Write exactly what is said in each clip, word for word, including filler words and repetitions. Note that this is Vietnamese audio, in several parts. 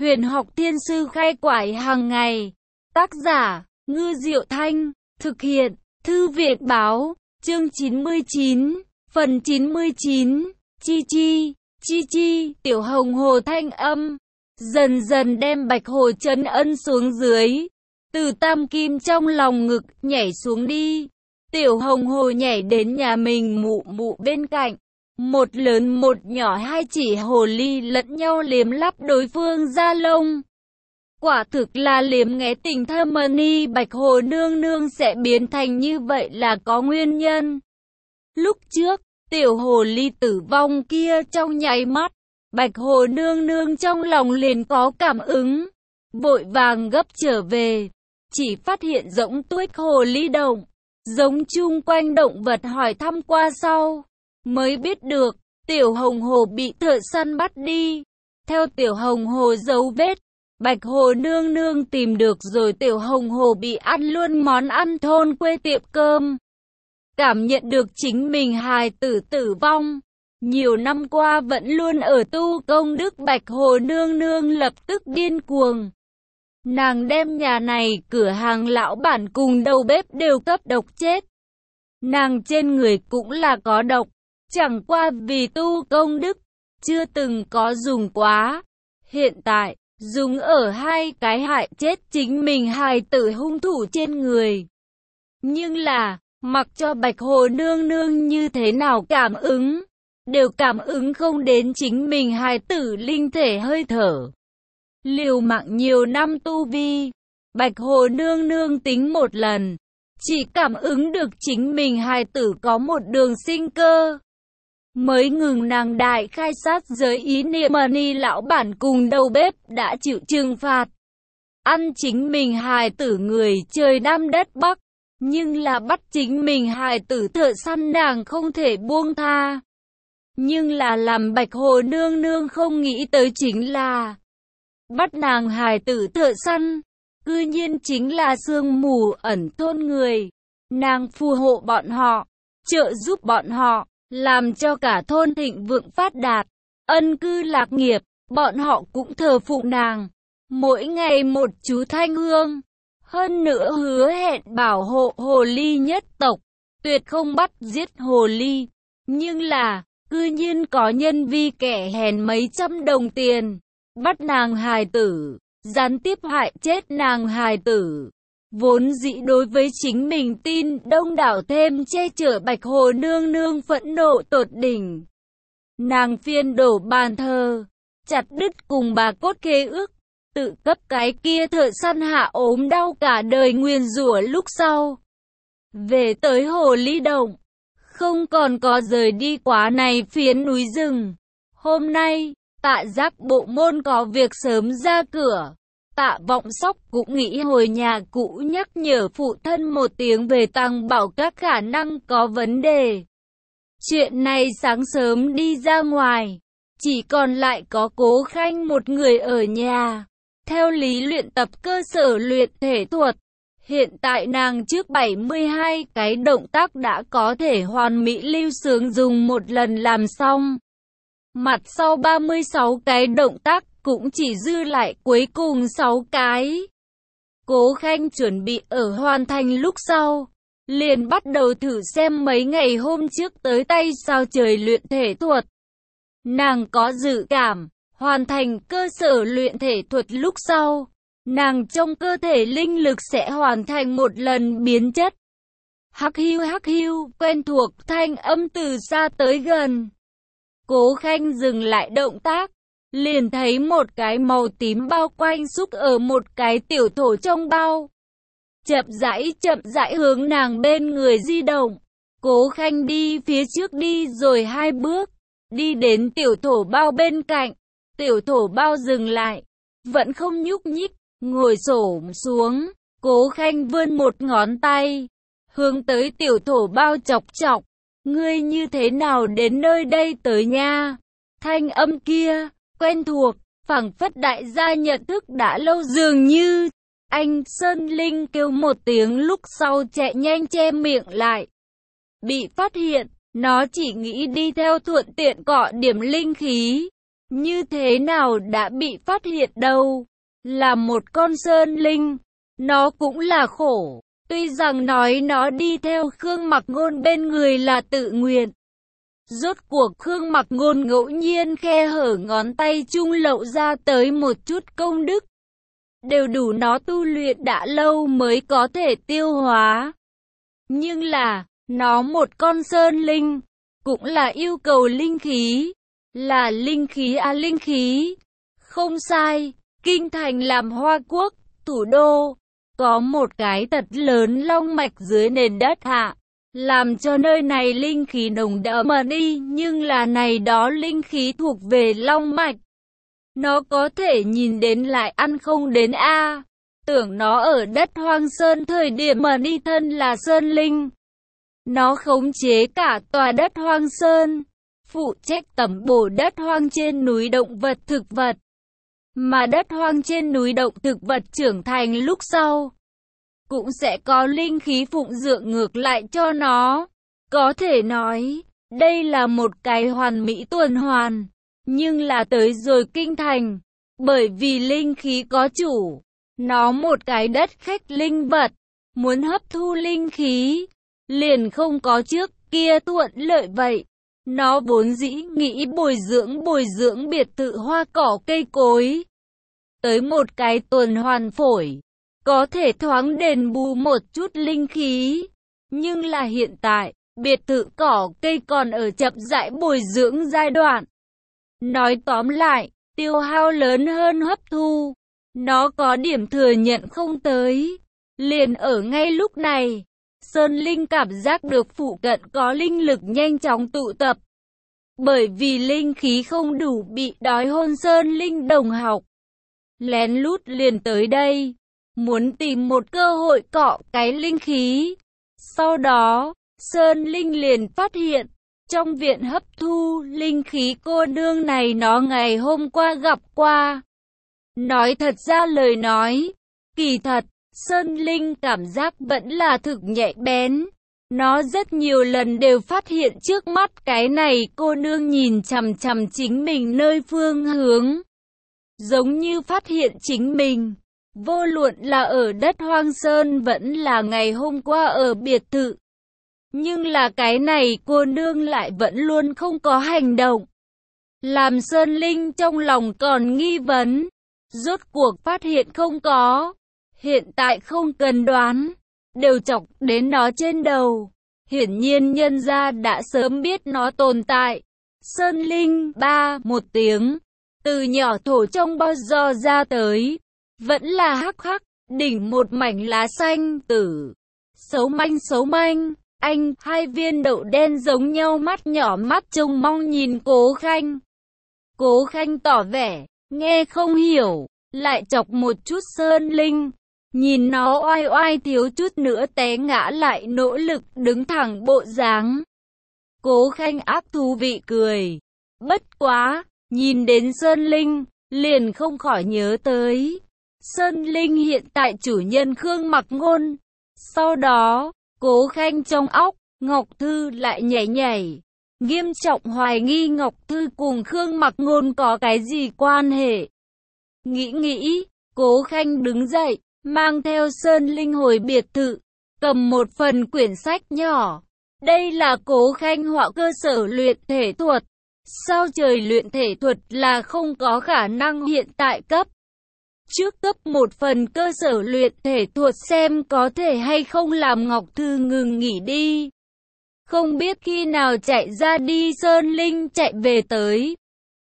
Huyền học thiên sư khai quải hàng ngày. Tác giả, Ngư Diệu Thanh. Thực hiện, Thư viện Báo. Chương chín mươi chín. Phần chín mươi chín. Chi chi, chi chi, Tiểu Hồng Hồ thanh âm. Dần dần đem Bạch Hồ Trấn Ân xuống dưới. Từ tam kim trong lòng ngực, nhảy xuống đi. Tiểu Hồng Hồ nhảy đến nhà mình mụ mụ bên cạnh. Một lớn một nhỏ hai chỉ hồ ly lẫn nhau liếm lắp đối phương da lông. Quả thực là liếm nghé tình thơ mani. Bạch Hồ nương nương sẽ biến thành như vậy là có nguyên nhân. Lúc trước, tiểu hồ ly tử vong kia trong nháy mắt, Bạch Hồ nương nương trong lòng liền có cảm ứng. Vội vàng gấp trở về, chỉ phát hiện giống tuếch hồ ly động, giống chung quanh động vật hỏi thăm qua sau. Mới biết được, tiểu hồng hồ bị thợ săn bắt đi. Theo tiểu hồng hồ dấu vết, Bạch Hồ nương nương tìm được rồi tiểu hồng hồ bị ăn luôn món ăn thôn quê tiệm cơm. Cảm nhận được chính mình hài tử tử vong. Nhiều năm qua vẫn luôn ở tu công đức, Bạch Hồ nương nương lập tức điên cuồng. Nàng đem nhà này cửa hàng lão bản cùng đầu bếp đều cấp độc chết. Nàng trên người cũng là có độc. Chẳng qua vì tu công đức, chưa từng có dùng quá. Hiện tại, dùng ở hai cái hại chết chính mình hài tử hung thủ trên người. Nhưng là, mặc cho Bạch Hồ nương nương như thế nào cảm ứng, đều cảm ứng không đến chính mình hài tử linh thể hơi thở. Liều mạng nhiều năm tu vi, Bạch Hồ nương nương tính một lần, chỉ cảm ứng được chính mình hài tử có một đường sinh cơ. Mới ngừng nàng đại khai sát giới ý niệm mani lão bản cùng đầu bếp đã chịu trừng phạt. Ăn chính mình hài tử người trời Nam đất Bắc, nhưng là bắt chính mình hài tử thợ săn nàng không thể buông tha. Nhưng là làm Bạch Hồ nương nương không nghĩ tới chính là bắt nàng hài tử thợ săn, cư nhiên chính là sương mù ẩn thôn người. Nàng phù hộ bọn họ, trợ giúp bọn họ, làm cho cả thôn thịnh vượng phát đạt, ân cư lạc nghiệp, bọn họ cũng thờ phụng nàng. Mỗi ngày một chú thanh hương, hơn nữa hứa hẹn bảo hộ hồ ly nhất tộc, tuyệt không bắt giết hồ ly. Nhưng là, cư nhiên có nhân vi kẻ hèn mấy trăm đồng tiền, bắt nàng hài tử, gián tiếp hại chết nàng hài tử. Vốn dĩ đối với chính mình tin đông đảo thêm che chở, Bạch Hồ nương nương phẫn nộ tột đỉnh. Nàng phiên đổ bàn thờ, chặt đứt cùng bà cốt khế ước, tự cấp cái kia thợ săn hạ ốm đau cả đời nguyền rủa. Lúc sau về tới hồ ly động, không còn có rời đi quá này phiến núi rừng. Hôm nay, Tạ Giác bộ môn có việc sớm ra cửa. Tạ Vọng Sóc cũng nghĩ hồi nhà cũ nhắc nhở phụ thân một tiếng về Tăng Bảo các khả năng có vấn đề. Chuyện này sáng sớm đi ra ngoài, chỉ còn lại có Cố Khanh một người ở nhà. Theo lý luyện tập cơ sở luyện thể thuật, hiện tại nàng trước bảy mươi hai cái động tác đã có thể hoàn mỹ lưu sướng dùng một lần làm xong. Mặt sau ba mươi sáu cái động tác cũng chỉ dư lại cuối cùng sáu cái. Cố Khanh chuẩn bị ở hoàn thành lúc sau, liền bắt đầu thử xem mấy ngày hôm trước tới tay sao trời luyện thể thuật. Nàng có dự cảm, hoàn thành cơ sở luyện thể thuật lúc sau, nàng trong cơ thể linh lực sẽ hoàn thành một lần biến chất. Hắc hiu hắc hiu, quen thuộc thanh âm từ xa tới gần. Cố Khanh dừng lại động tác, liền thấy một cái màu tím bao quanh xúc ở một cái tiểu thổ trong bao. Chậm rãi chậm rãi hướng nàng bên người di động. Cố Khanh đi phía trước đi rồi hai bước, đi đến tiểu thổ bao bên cạnh. Tiểu thổ bao dừng lại, vẫn không nhúc nhích, ngồi xổm xuống. Cố Khanh vươn một ngón tay, hướng tới tiểu thổ bao chọc chọc. Ngươi như thế nào đến nơi đây tới nha? Thanh âm kia quen thuộc, phảng phất đại gia nhận thức đã lâu dường như. Anh Sơn Linh kêu một tiếng lúc sau chạy nhanh che miệng lại. Bị phát hiện, nó chỉ nghĩ đi theo thuận tiện cọ điểm linh khí. như thế nào đã bị phát hiện đâu. Là một con sơn linh, nó cũng là khổ. Tuy rằng nói nó đi theo Khương Mặc Ngôn bên người là tự nguyện. Rốt cuộc Khương Mặc Ngôn ngẫu nhiên khe hở ngón tay trung lộ ra tới một chút công đức. Đều đủ nó tu luyện đã lâu mới có thể tiêu hóa. Nhưng là, nó một con sơn linh, cũng là yêu cầu linh khí. Là linh khí à linh khí. Không sai, kinh thành làm Hoa Quốc, thủ đô. Có một cái thật lớn long mạch dưới nền đất hạ. Làm cho nơi này linh khí nồng đậm mà đi, nhưng là này đó linh khí thuộc về long mạch. Nó có thể nhìn đến lại ăn không đến a. Tưởng nó ở đất hoang sơn thời điểm mà đi thân là sơn linh. Nó khống chế cả tòa đất hoang sơn, phụ trách tẩm bổ đất hoang trên núi động vật thực vật. Mà đất hoang trên núi động thực vật trưởng thành lúc sau, cũng sẽ có linh khí phụng dưỡng ngược lại cho nó. Có thể nói, đây là một cái hoàn mỹ tuần hoàn. Nhưng là tới rồi kinh thành, bởi vì linh khí có chủ, nó một cái đất khách linh vật, muốn hấp thu linh khí, liền không có trước kia thuận lợi vậy. Nó vốn dĩ nghĩ bồi dưỡng bồi dưỡng biệt thự hoa cỏ cây cối. Tới một cái tuần hoàn phổi, có thể thoáng đền bù một chút linh khí. Nhưng là hiện tại, biệt thự cỏ cây còn ở chậm rãi bồi dưỡng giai đoạn. Nói tóm lại, tiêu hao lớn hơn hấp thu. Nó có điểm thừa nhận không tới. Liền ở ngay lúc này, Sơn Linh cảm giác được phụ cận có linh lực nhanh chóng tụ tập. Bởi vì linh khí không đủ bị đói hôn Sơn Linh đồng học. Lén lút liền tới đây, muốn tìm một cơ hội cọ cái linh khí. Sau đó, Sơn Linh liền phát hiện, trong viện hấp thu linh khí cô nương này nó ngày hôm qua gặp qua. Nói thật ra lời nói, kỳ thật, Sơn Linh cảm giác vẫn là thực nhạy bén. Nó rất nhiều lần đều phát hiện trước mắt cái này cô nương nhìn chằm chằm chính mình nơi phương hướng. Giống như phát hiện chính mình, vô luận là ở đất hoang sơn vẫn là ngày hôm qua ở biệt thự. Nhưng là cái này cô nương lại vẫn luôn không có hành động. Làm Sơn Linh trong lòng còn nghi vấn. Rốt cuộc phát hiện không có. Hiện tại không cần đoán. Đều chọc đến nó trên đầu. Hiển nhiên nhân gia đã sớm biết nó tồn tại. Sơn Linh ba một tiếng. Từ nhỏ thổ trong bao giò ra tới. Vẫn là hắc hắc. Đỉnh một mảnh lá xanh tử. Xấu manh xấu manh. Anh, hai viên đậu đen giống nhau mắt nhỏ mắt trông mong nhìn Cố Khanh. Cố Khanh tỏ vẻ, nghe không hiểu, lại chọc một chút Sơn Linh. Nhìn nó oai oai thiếu chút nữa té ngã lại nỗ lực đứng thẳng bộ dáng. Cố Khanh ác thú vị cười. Bất quá, nhìn đến Sơn Linh, liền không khỏi nhớ tới. Sơn Linh hiện tại chủ nhân Khương Mặc Ngôn. Sau đó, Cố Khanh trong óc, Ngọc Thư lại nhảy nhảy, nghiêm trọng hoài nghi Ngọc Thư cùng Khương Mặc Ngôn có cái gì quan hệ. Nghĩ nghĩ, Cố Khanh đứng dậy, mang theo Sơn Linh hồi biệt thự, cầm một phần quyển sách nhỏ. Đây là Cố Khanh họa cơ sở luyện thể thuật. Sao trời luyện thể thuật là không có khả năng hiện tại cấp. Trước cấp một phần cơ sở luyện thể thuật xem có thể hay không làm Ngọc Thư ngừng nghỉ đi. Không biết khi nào chạy ra đi Sơn Linh chạy về tới.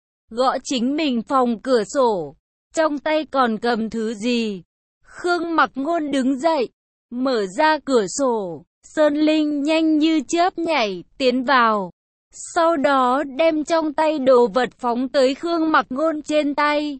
Gõ chính mình phòng cửa sổ. Trong tay còn cầm thứ gì. Khương Mặc Ngôn đứng dậy. Mở ra cửa sổ. Sơn Linh nhanh như chớp nhảy tiến vào. Sau đó đem trong tay đồ vật phóng tới Khương Mặc Ngôn trên tay.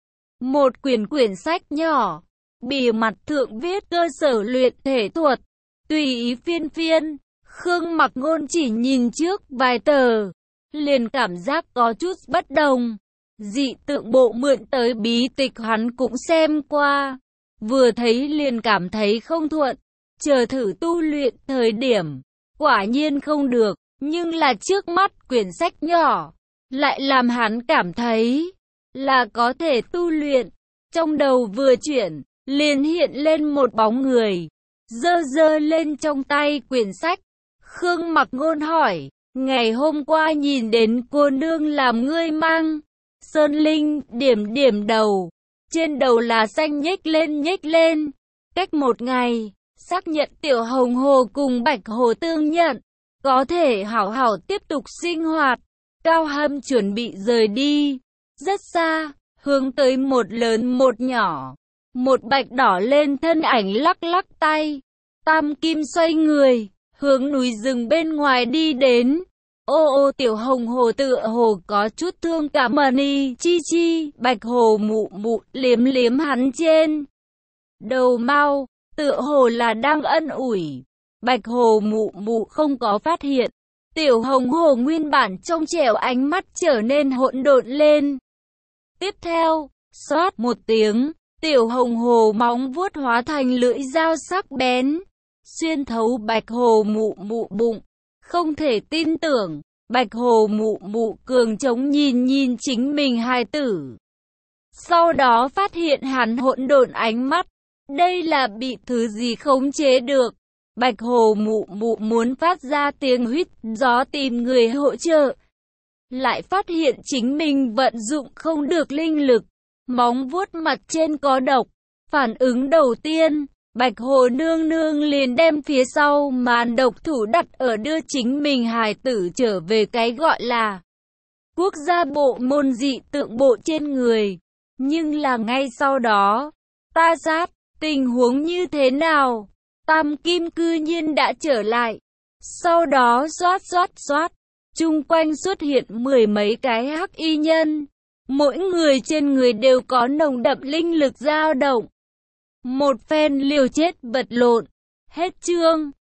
Một quyển quyển sách nhỏ, bìa mặt thượng viết cơ sở luyện thể thuật, tùy ý phiên phiên. Khương Mặc Ngôn chỉ nhìn trước vài tờ, liền cảm giác có chút bất đồng. Dị tượng bộ mượn tới bí tịch hắn cũng xem qua, vừa thấy liền cảm thấy không thuận, chờ thử tu luyện thời điểm, quả nhiên không được, nhưng là trước mắt quyển sách nhỏ, lại làm hắn cảm thấy là có thể tu luyện. Trong đầu vừa chuyển, liền hiện lên một bóng người, giơ giơ lên trong tay quyển sách. Khương Mặc Ngôn hỏi, ngày hôm qua nhìn đến cô nương làm ngươi mang. Sơn Linh điểm điểm đầu, trên đầu là xanh nhếch lên nhếch lên. Cách một ngày, xác nhận Tiểu Hồng Hồ cùng Bạch Hồ tương nhận, có thể hảo hảo tiếp tục sinh hoạt. Cao Hâm chuẩn bị rời đi, rất xa, hướng tới một lớn một nhỏ, một bạch đỏ lên thân ảnh lắc lắc tay. Tam Kim xoay người, hướng núi rừng bên ngoài đi đến. Ô ô Tiểu Hồng Hồ tựa hồ có chút thương cảm mani chi chi. Bạch Hồ mụ mụ liếm liếm hắn trên đầu mau, tựa hồ là đang ân ủi. Bạch Hồ mụ mụ không có phát hiện, Tiểu Hồng Hồ nguyên bản trong trẻo ánh mắt trở nên hỗn độn lên. Tiếp theo, xoát một tiếng, Tiểu Hồng Hồ móng vuốt hóa thành lưỡi dao sắc bén, xuyên thấu Bạch Hồ mụ mụ bụng. Không thể tin tưởng, Bạch Hồ mụ mụ cường trống nhìn nhìn chính mình hài tử. Sau đó phát hiện hắn hỗn độn ánh mắt, đây là bị thứ gì khống chế được. Bạch Hồ mụ mụ muốn phát ra tiếng huýt gió tìm người hỗ trợ, lại phát hiện chính mình vận dụng không được linh lực, móng vuốt mặt trên có độc. Phản ứng đầu tiên, Bạch Hồ nương nương liền đem phía sau màn độc thủ đặt ở đưa chính mình hài tử trở về cái gọi là quốc gia bộ môn dị tượng bộ trên người. Nhưng là ngay sau đó, ta sát, tình huống như thế nào? Tam Kim cư nhiên đã trở lại. Sau đó xoát xoát xoát, chung quanh xuất hiện mười mấy cái hắc y nhân. Mỗi người trên người đều có nồng đậm linh lực dao động. Một phen liều chết vật lộn. Hết chương.